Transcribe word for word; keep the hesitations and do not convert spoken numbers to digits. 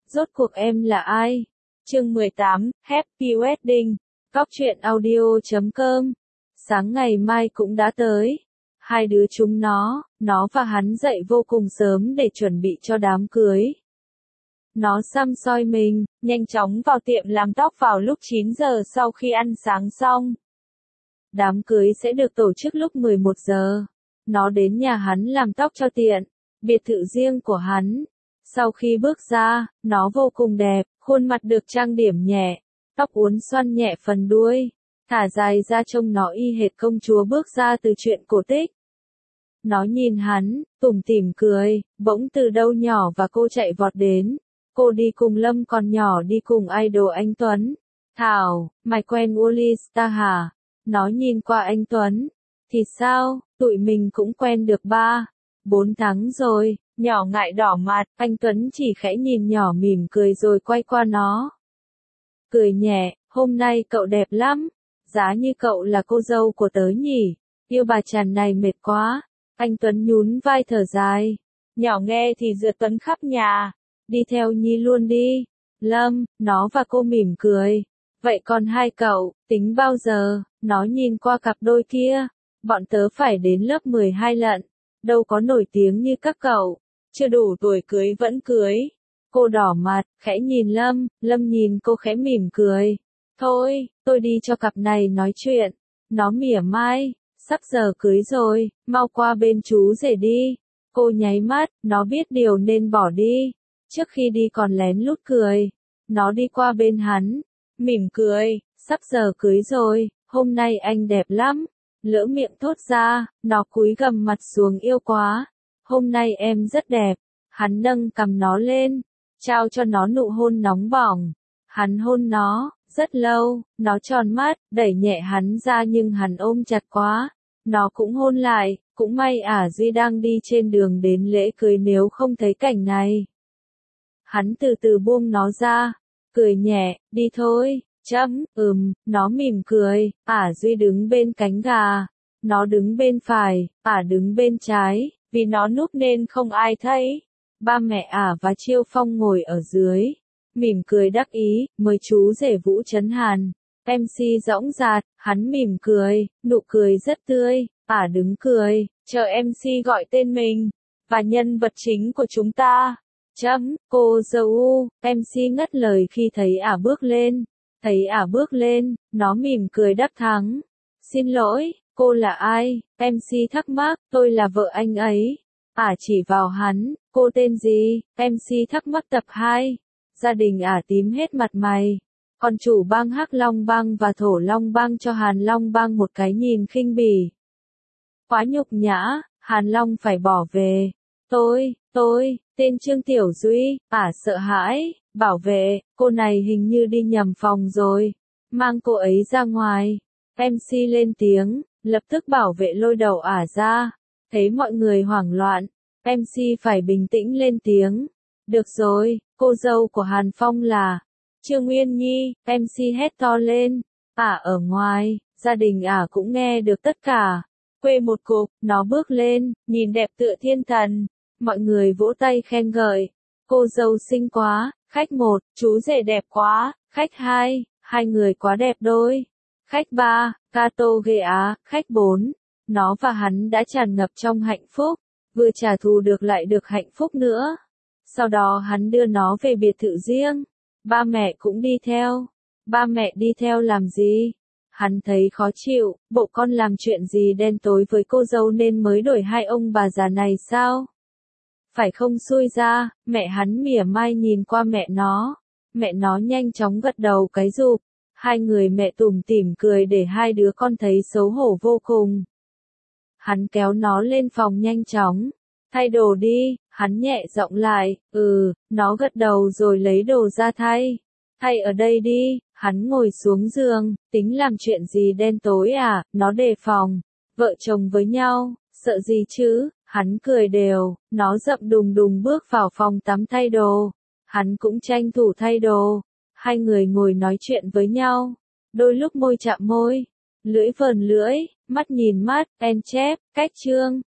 Rốt cuộc em là ai? Chương mười tám, Happy Wedding. Cóc truyện audio chấm com. Sáng ngày mai cũng đã tới. Hai đứa chúng nó, nó và hắn dậy vô cùng sớm để chuẩn bị cho đám cưới. Nó xăm soi mình, nhanh chóng vào tiệm làm tóc vào lúc chín giờ sau khi ăn sáng xong. Đám cưới sẽ được tổ chức lúc mười một giờ. Nó đến nhà hắn làm tóc cho tiện, biệt thự riêng của hắn. Sau khi bước ra, nó vô cùng đẹp, khuôn mặt được trang điểm nhẹ, tóc uốn xoăn nhẹ phần đuôi, thả dài ra trông nó y hệt công chúa bước ra từ truyện cổ tích. Nó nhìn hắn, tủm tỉm cười, bỗng từ đâu nhỏ và cô chạy vọt đến. Cô đi cùng Lâm còn nhỏ đi cùng idol anh Tuấn. Thảo, mày quen Wally Star hả? Nó nhìn qua anh Tuấn. Thì sao, tụi mình cũng quen được ba, bốn tháng rồi. Nhỏ ngại đỏ mặt, anh Tuấn chỉ khẽ nhìn nhỏ mỉm cười rồi quay qua nó. Cười nhẹ, hôm nay cậu đẹp lắm, giá như cậu là cô dâu của tớ nhỉ, yêu bà chàng này mệt quá. Anh Tuấn nhún vai thở dài. Nhỏ nghe thì rượt Tuấn khắp nhà, đi theo Nhi luôn đi. Lâm, nó và cô mỉm cười. Vậy còn hai cậu, tính bao giờ? Nó nhìn qua cặp đôi kia. Bọn tớ phải đến lớp mười hai lận, đâu có nổi tiếng như các cậu. Chưa đủ tuổi cưới vẫn cưới. Cô đỏ mặt, khẽ nhìn Lâm, Lâm nhìn cô khẽ mỉm cười. Thôi, tôi đi cho cặp này nói chuyện. Nó mỉa mai, sắp giờ cưới rồi, mau qua bên chú rể đi. Cô nháy mắt, nó biết điều nên bỏ đi. Trước khi đi còn lén lút cười. Nó đi qua bên hắn, mỉm cười, sắp giờ cưới rồi, hôm nay anh đẹp lắm. Lỡ miệng thốt ra, nó cúi gằm mặt xuống yêu quá. Hôm nay em rất đẹp. Hắn nâng cằm nó lên, trao cho nó nụ hôn nóng bỏng. Hắn hôn nó, rất lâu, nó tròn mắt, đẩy nhẹ hắn ra nhưng hắn ôm chặt quá. Nó cũng hôn lại, cũng may ả Duy đang đi trên đường đến lễ cưới nếu không thấy cảnh này. Hắn từ từ buông nó ra, cười nhẹ, đi thôi, chấm, ừm, nó mỉm cười, ả Duy đứng bên cánh gà. Nó đứng bên phải, ả đứng bên trái. Vì nó núp nên không ai thấy. Ba mẹ ả và Chiêu Phong ngồi ở dưới, mỉm cười đắc ý, mời chú rể Vũ Trấn Hàn. em xê dõng dạc, hắn mỉm cười, nụ cười rất tươi, ả đứng cười, chờ em xê gọi tên mình, và nhân vật chính của chúng ta. Chấm, cô dâu, em xê ngắt lời khi thấy ả bước lên. Thấy ả bước lên, nó mỉm cười đáp thắng. Xin lỗi. Cô là ai? em xê thắc mắc, tôi là vợ anh ấy. Ả chỉ vào hắn, cô tên gì? em xê thắc mắc tập hai. Gia đình ả tím hết mặt mày. Còn chủ bang Hắc Long bang và Thổ Long bang cho Hàn Long bang một cái nhìn khinh bỉ. Quá nhục nhã, Hàn Long phải bỏ về. Tôi, tôi, tên Trương Tiểu Duy, ả sợ hãi, bảo vệ, cô này hình như đi nhầm phòng rồi. Mang cô ấy ra ngoài. em xê lên tiếng. Lập tức bảo vệ lôi đầu ả ra. Thấy mọi người hoảng loạn, em xê phải bình tĩnh lên tiếng. Được rồi, cô dâu của Hàn Phong là Trương Uyên Nhi, em xê hét to lên. Ả ở ngoài, gia đình ả cũng nghe được tất cả. Quê một cục, nó bước lên, nhìn đẹp tựa thiên thần. Mọi người vỗ tay khen ngợi. Cô dâu xinh quá. Khách một, chú rể đẹp quá. Khách hai, hai người quá đẹp đôi. Khách ba, Kato ghê á. Khách bốn, nó và hắn đã tràn ngập trong hạnh phúc, vừa trả thù được lại được hạnh phúc nữa. Sau đó hắn đưa nó về biệt thự riêng. Ba mẹ cũng đi theo. Ba mẹ đi theo làm gì? Hắn thấy khó chịu, bộ con làm chuyện gì đen tối với cô dâu nên mới đổi hai ông bà già này sao? Phải không xui ra, mẹ hắn mỉa mai nhìn qua mẹ nó. Mẹ nó nhanh chóng gật đầu cái rụp. Hai người mẹ tủm tỉm cười để hai đứa con thấy xấu hổ vô cùng. Hắn kéo nó lên phòng nhanh chóng. Thay đồ đi, hắn nhẹ giọng lại, ừ, nó gật đầu rồi lấy đồ ra thay. Thay ở đây đi, hắn ngồi xuống giường, tính làm chuyện gì đen tối à, nó đề phòng. Vợ chồng với nhau, sợ gì chứ, hắn cười đều, nó dậm đùng đùng bước vào phòng tắm thay đồ. Hắn cũng tranh thủ thay đồ. Hai người ngồi nói chuyện với nhau, đôi lúc môi chạm môi, lưỡi vờn lưỡi, mắt nhìn mắt, en chép, cách chương.